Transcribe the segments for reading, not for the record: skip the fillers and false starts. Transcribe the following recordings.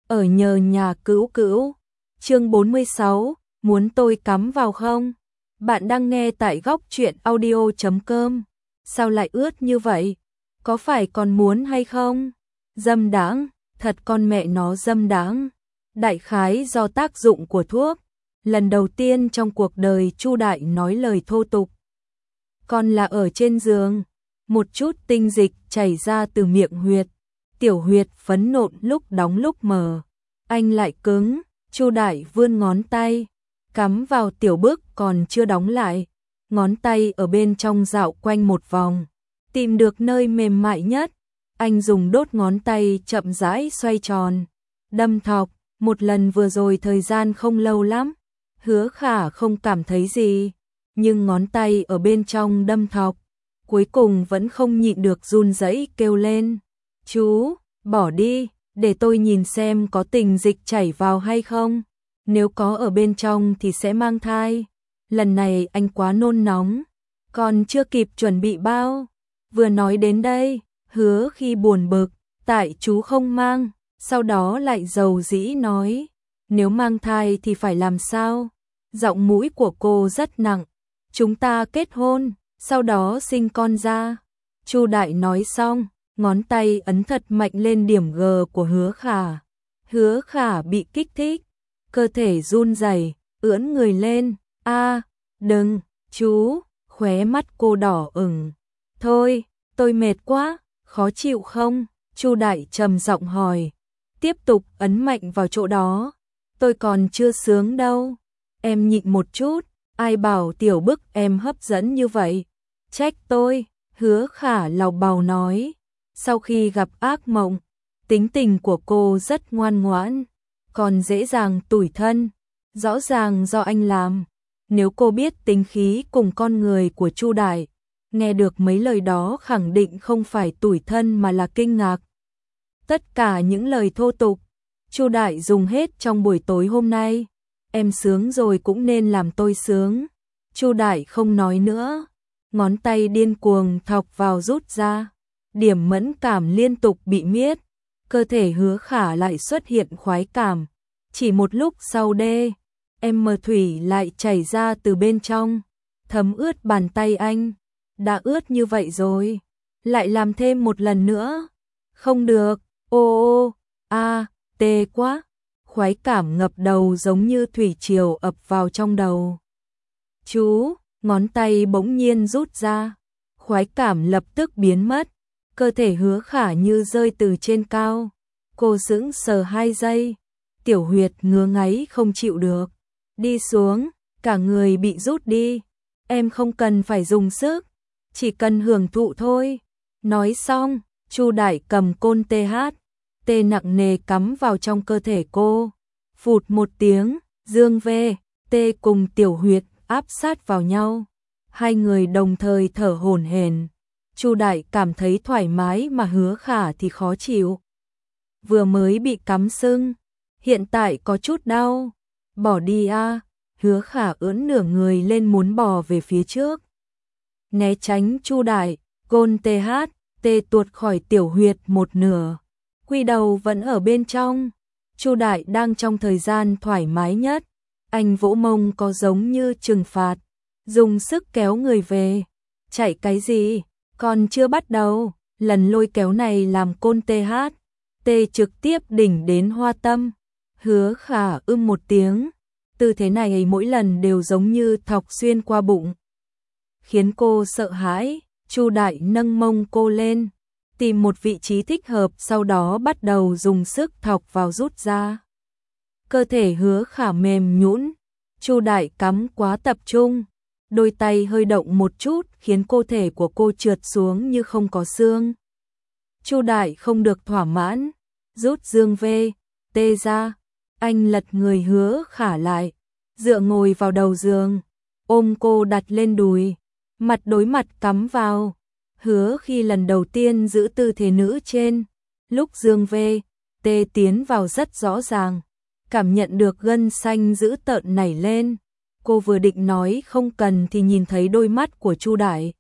ở nhờ nhà cữu cữu. Chương 46, muốn tôi cắm vào không? Bạn đang nghe tại góc truyện audio.com. Sao lại ướt như vậy? Có phải còn muốn hay không? Dâm đãng, thật con mẹ nó dâm đãng. Đại khái do tác dụng của thuốc. Lần đầu tiên trong cuộc đời Chu Đại nói lời thô tục. Còn là ở trên giường, một chút tinh dịch chảy ra từ miệng huyệt. Tiểu huyệt phấn nộn lúc đóng lúc mở. Anh lại cứng, Chu Đại vươn ngón tay, cắm vào tiểu bức còn chưa đóng lại. Ngón tay ở bên trong dạo quanh một vòng, tìm được nơi mềm mại nhất. Anh dùng đốt ngón tay chậm rãi xoay tròn, đâm thọc. Một lần vừa rồi thời gian không lâu lắm, Hứa Khả không cảm thấy gì, nhưng ngón tay ở bên trong đâm thọc, cuối cùng vẫn không nhịn được run rẩy kêu lên. Chú, bỏ đi, để tôi nhìn xem có tình dịch chảy vào hay không. Nếu có ở bên trong thì sẽ mang thai. Lần này anh quá nôn nóng, còn chưa kịp chuẩn bị bao. Vừa nói đến đây, Hứa khi buồn bực, tại chú không mang. Sau đó lại dầu dĩ nói, nếu mang thai thì phải làm sao? Giọng mũi của cô rất nặng. Chúng ta kết hôn, sau đó sinh con ra. Chu Đại nói xong, ngón tay ấn thật mạnh lên điểm G của Hứa Khả. Hứa Khả bị kích thích, cơ thể run rẩy, ưỡn người lên. A, đừng, chú, khóe mắt cô đỏ ửng. Thôi, tôi mệt quá, khó chịu không? Chu Đại trầm giọng hỏi. Tiếp tục ấn mạnh vào chỗ đó. Tôi còn chưa sướng đâu. Em nhịn một chút, ai bảo tiểu bức em hấp dẫn như vậy. Trách tôi, Hứa Khả lào bào nói. Sau khi gặp ác mộng, tính tình của cô rất ngoan ngoãn, còn dễ dàng tủi thân. Rõ ràng do anh làm. Nếu cô biết tính khí cùng con người của Chu Đại, nghe được mấy lời đó khẳng định không phải tủi thân mà là kinh ngạc. Tất cả những lời thô tục, Chu Đại dùng hết trong buổi tối hôm nay. Em sướng rồi cũng nên làm tôi sướng. Chu Đại không nói nữa, ngón tay điên cuồng thọc vào rút ra. Điểm mẫn cảm liên tục bị miết, cơ thể Hứa Khả lại xuất hiện khoái cảm. Chỉ một lúc sau em mờ thủy lại chảy ra từ bên trong, thấm ướt bàn tay anh. Đã ướt như vậy rồi, lại làm thêm một lần nữa. Không được, ô tê quá. Khoái cảm ngập đầu giống như thủy triều ập vào trong đầu. Chú, ngón tay bỗng nhiên rút ra, khoái cảm lập tức biến mất. Cơ thể Hứa Khả như rơi từ trên cao. Cô sững sờ 2 giây, tiểu huyệt ngứa ngáy không chịu được. Đi xuống, cả người bị rút đi. Em không cần phải dùng sức, chỉ cần hưởng thụ thôi. Nói xong, Chu Đại cầm côn THT nặng nề cắm vào trong cơ thể cô. Phụt một tiếng, dương V.T cùng tiểu huyệt áp sát vào nhau. Hai người đồng thời thở hổn hển. Chu Đại cảm thấy thoải mái mà Hứa Khả thì khó chịu. Vừa mới bị cắm sưng, hiện tại có chút đau. Bỏ đi a. Hứa Khả ưỡn nửa người lên muốn bò về phía trước. Né tránh Chu Đại, gôn THT tuột khỏi tiểu huyệt một nửa. Quy đầu vẫn ở bên trong. Chu Đại đang trong thời gian thoải mái nhất. Anh vỗ mông có giống như trừng phạt, dùng sức kéo người về. Chạy cái gì? Còn chưa bắt đầu. Lần lôi kéo này làm côn THT trực tiếp đỉnh đến hoa tâm. Hứa Khả một tiếng. Tư thế này mỗi lần đều giống như thọc xuyên qua bụng, khiến cô sợ hãi. Chu Đại nâng mông cô lên, tìm một vị trí thích hợp, sau đó bắt đầu dùng sức thọc vào rút ra. Cơ thể Hứa Khả mềm nhũn, Chu Đại cắm quá tập trung, đôi tay hơi động một chút khiến cơ thể của cô trượt xuống như không có xương. Chu Đại không được thỏa mãn, rút dương V.T ra. Anh lật người Hứa Khả lại, dựa ngồi vào đầu giường, ôm cô đặt lên đùi, mặt đối mặt cắm vào. Hứa khi lần đầu tiên giữ tư thế nữ trên, lúc dương V.T tiến vào rất rõ ràng, cảm nhận được gân xanh dữ tợn nảy lên. Cô vừa định nói không cần thì nhìn thấy đôi mắt của Chu Đại.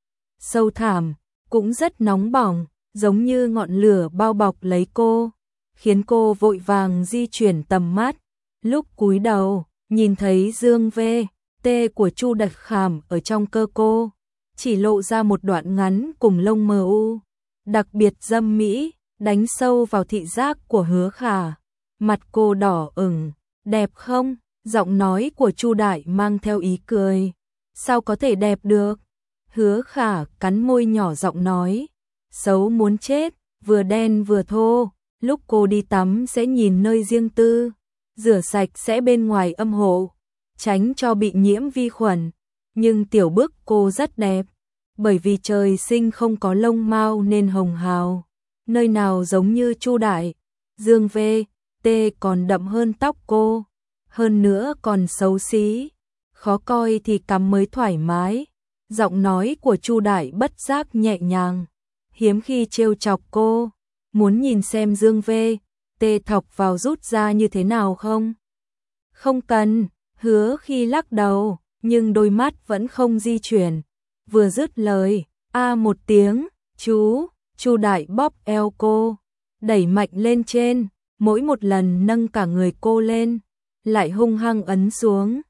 Sâu thẳm, cũng rất nóng bỏng, giống như ngọn lửa bao bọc lấy cô, khiến cô vội vàng di chuyển tầm mắt. Lúc cúi đầu, nhìn thấy dương VT của Chu Đạt Khảm ở trong cơ cô, chỉ lộ ra một đoạn ngắn cùng lông mờ u, đặc biệt dâm mỹ, đánh sâu vào thị giác của Hứa Khả. Mặt cô đỏ ửng, đẹp không? Giọng nói của Chu Đại mang theo ý cười. Sao có thể đẹp được? Hứa Khả cắn môi nhỏ giọng nói, xấu muốn chết, vừa đen vừa thô, lúc cô đi tắm sẽ nhìn nơi riêng tư, rửa sạch sẽ bên ngoài âm hộ, tránh cho bị nhiễm vi khuẩn. Nhưng tiểu bức cô rất đẹp, bởi vì trời sinh không có lông mao nên hồng hào, nơi nào giống như Chu Đại. Dương VT còn đậm hơn tóc cô, hơn nữa còn xấu xí, khó coi thì cắm mới thoải mái. Giọng nói của Chu Đại bất giác nhẹ nhàng, hiếm khi trêu chọc cô. Muốn nhìn xem Dương VT thọc vào rút ra như thế nào không? Không cần, Hứa khi lắc đầu, nhưng đôi mắt vẫn không di chuyển. Vừa dứt lời, một tiếng, Chu Đại bóp eo cô, đẩy mạnh lên trên, mỗi một lần nâng cả người cô lên, lại hung hăng ấn xuống.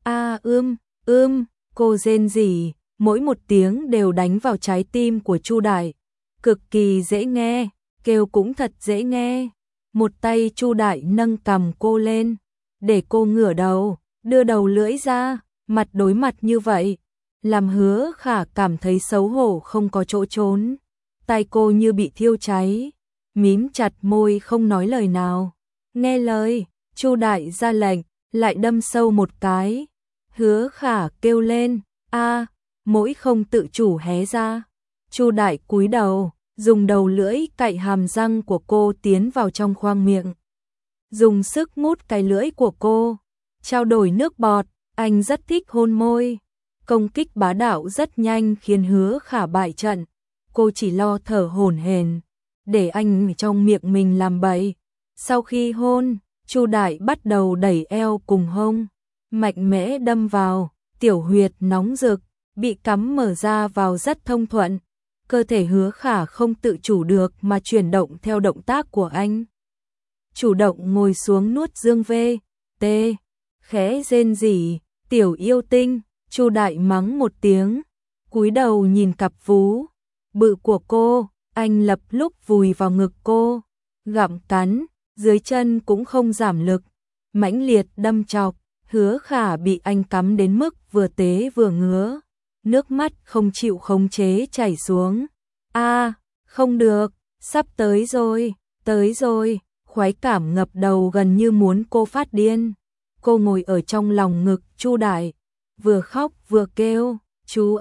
Cô rên rỉ, mỗi một tiếng đều đánh vào trái tim của Chu Đại, cực kỳ dễ nghe, kêu cũng thật dễ nghe. Một tay Chu Đại nâng cằm cô lên, để cô ngửa đầu, đưa đầu lưỡi ra, mặt đối mặt như vậy, làm Hứa Khả cảm thấy xấu hổ không có chỗ trốn. Tai cô như bị thiêu cháy, mím chặt môi không nói lời nào. Nghe lời, Chu Đại ra lệnh, lại đâm sâu một cái. Hứa Khả kêu lên, mỗi không tự chủ hé ra. Chu Đại cúi đầu, dùng đầu lưỡi cạy hàm răng của cô tiến vào trong khoang miệng, dùng sức mút cái lưỡi của cô, trao đổi nước bọt. Anh rất thích hôn môi, công kích bá đạo rất nhanh khiến Hứa Khả bại trận. Cô chỉ lo thở hổn hển, để anh trong miệng mình làm bậy. Sau khi hôn, Chu Đại bắt đầu đẩy eo cùng hông, mạnh mẽ đâm vào, tiểu huyệt nóng rực, bị cắm mở ra vào rất thông thuận. Cơ thể Hứa Khả không tự chủ được mà chuyển động theo động tác của anh. Chủ động ngồi xuống nuốt Dương VT, khẽ rên rỉ, tiểu yêu tinh. Chu Đại mắng một tiếng, cúi đầu nhìn cặp vú bự của cô, anh lập lúc vùi vào ngực cô, gặm cắn, dưới chân cũng không giảm lực, mãnh liệt đâm chọc. Hứa Khả bị anh cắm đến mức vừa tế vừa ngứa, nước mắt không chịu khống chế chảy xuống. Không được, sắp tới rồi, khoái cảm ngập đầu gần như muốn cô phát điên. Cô ngồi ở trong lòng ngực Chu Đại, vừa khóc vừa kêu, chú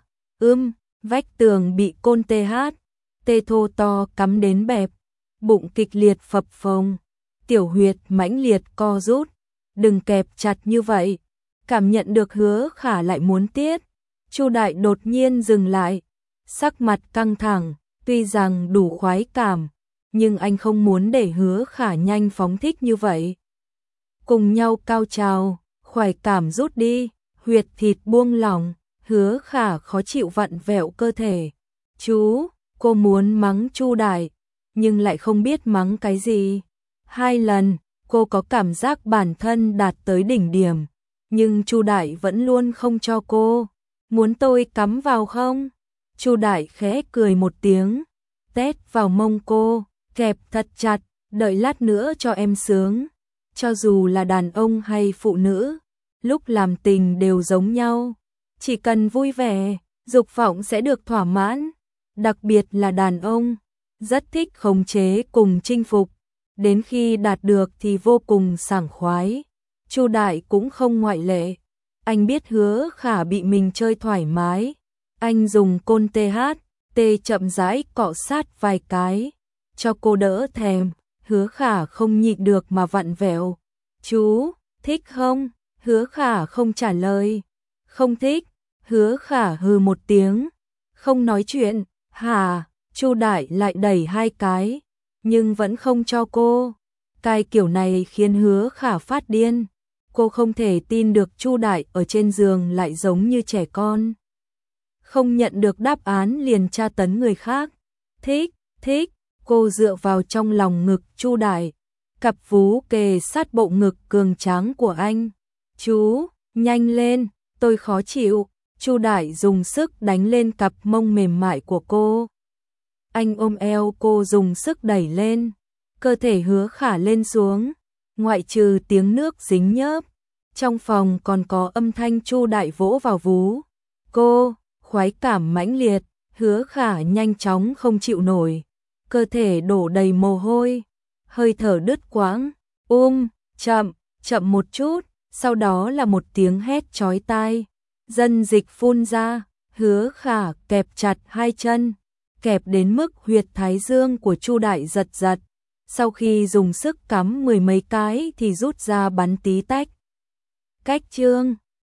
vách tường bị côn tê thô to cắm đến bẹp, bụng kịch liệt phập phồng, tiểu huyệt mãnh liệt co rút. Đừng kẹp chặt như vậy. Cảm nhận được Hứa Khả lại muốn tiết, Chu Đại đột nhiên dừng lại, sắc mặt căng thẳng. Tuy rằng đủ khoái cảm, nhưng anh không muốn để Hứa Khả nhanh phóng thích như vậy. Cùng nhau cao trào, khoái cảm rút đi, huyệt thịt buông lỏng, Hứa Khả khó chịu vặn vẹo cơ thể. Cô muốn mắng Chu Đại, nhưng lại không biết mắng cái gì. 2 lần, cô có cảm giác bản thân đạt tới đỉnh điểm, nhưng Chu Đại vẫn luôn không cho cô. Muốn tôi cắm vào không? Chu Đại khẽ cười một tiếng, tét vào mông cô, kẹp thật chặt, đợi lát nữa cho em sướng. Cho dù là đàn ông hay phụ nữ, lúc làm tình đều giống nhau, chỉ cần vui vẻ, dục vọng sẽ được thỏa mãn. Đặc biệt là đàn ông, rất thích khống chế cùng chinh phục, đến khi đạt được thì vô cùng sảng khoái. Chu Đại cũng không ngoại lệ. Anh biết Hứa Khả bị mình chơi thoải mái, anh dùng côn chậm rãi cọ sát vài cái, cho cô đỡ thèm. Hứa Khả không nhịn được mà vặn vẹo. Chú, thích không? Hứa Khả không trả lời. Không thích. Hứa Khả hừ một tiếng, không nói chuyện. Hả? Chu Đại lại đẩy 2 cái, nhưng vẫn không cho cô. Cái kiểu này khiến Hứa Khả phát điên. Cô không thể tin được Chu Đại ở trên giường lại giống như trẻ con, không nhận được đáp án liền tra tấn người khác. Thích, Cô dựa vào trong lòng ngực Chu Đại, cặp vú kề sát bộ ngực cường tráng của anh. Chú, nhanh lên, tôi khó chịu. Chu Đại dùng sức đánh lên cặp mông mềm mại của cô. Anh ôm eo cô dùng sức đẩy lên, cơ thể Hứa Khả lên xuống, ngoại trừ tiếng nước dính nhớp. Trong phòng còn có âm thanh Chu Đại vỗ vào vú. Cô, khoái cảm mãnh liệt, Hứa Khả nhanh chóng không chịu nổi, cơ thể đổ đầy mồ hôi, hơi thở đứt quãng. Chậm, chậm một chút, sau đó là một tiếng hét chói tai. Dân dịch phun ra, Hứa Khả kẹp chặt hai chân, kẹp đến mức huyệt thái dương của Chu Đại giật giật. Sau khi dùng sức cắm mười mấy cái thì rút ra bắn tí tách. Cách chương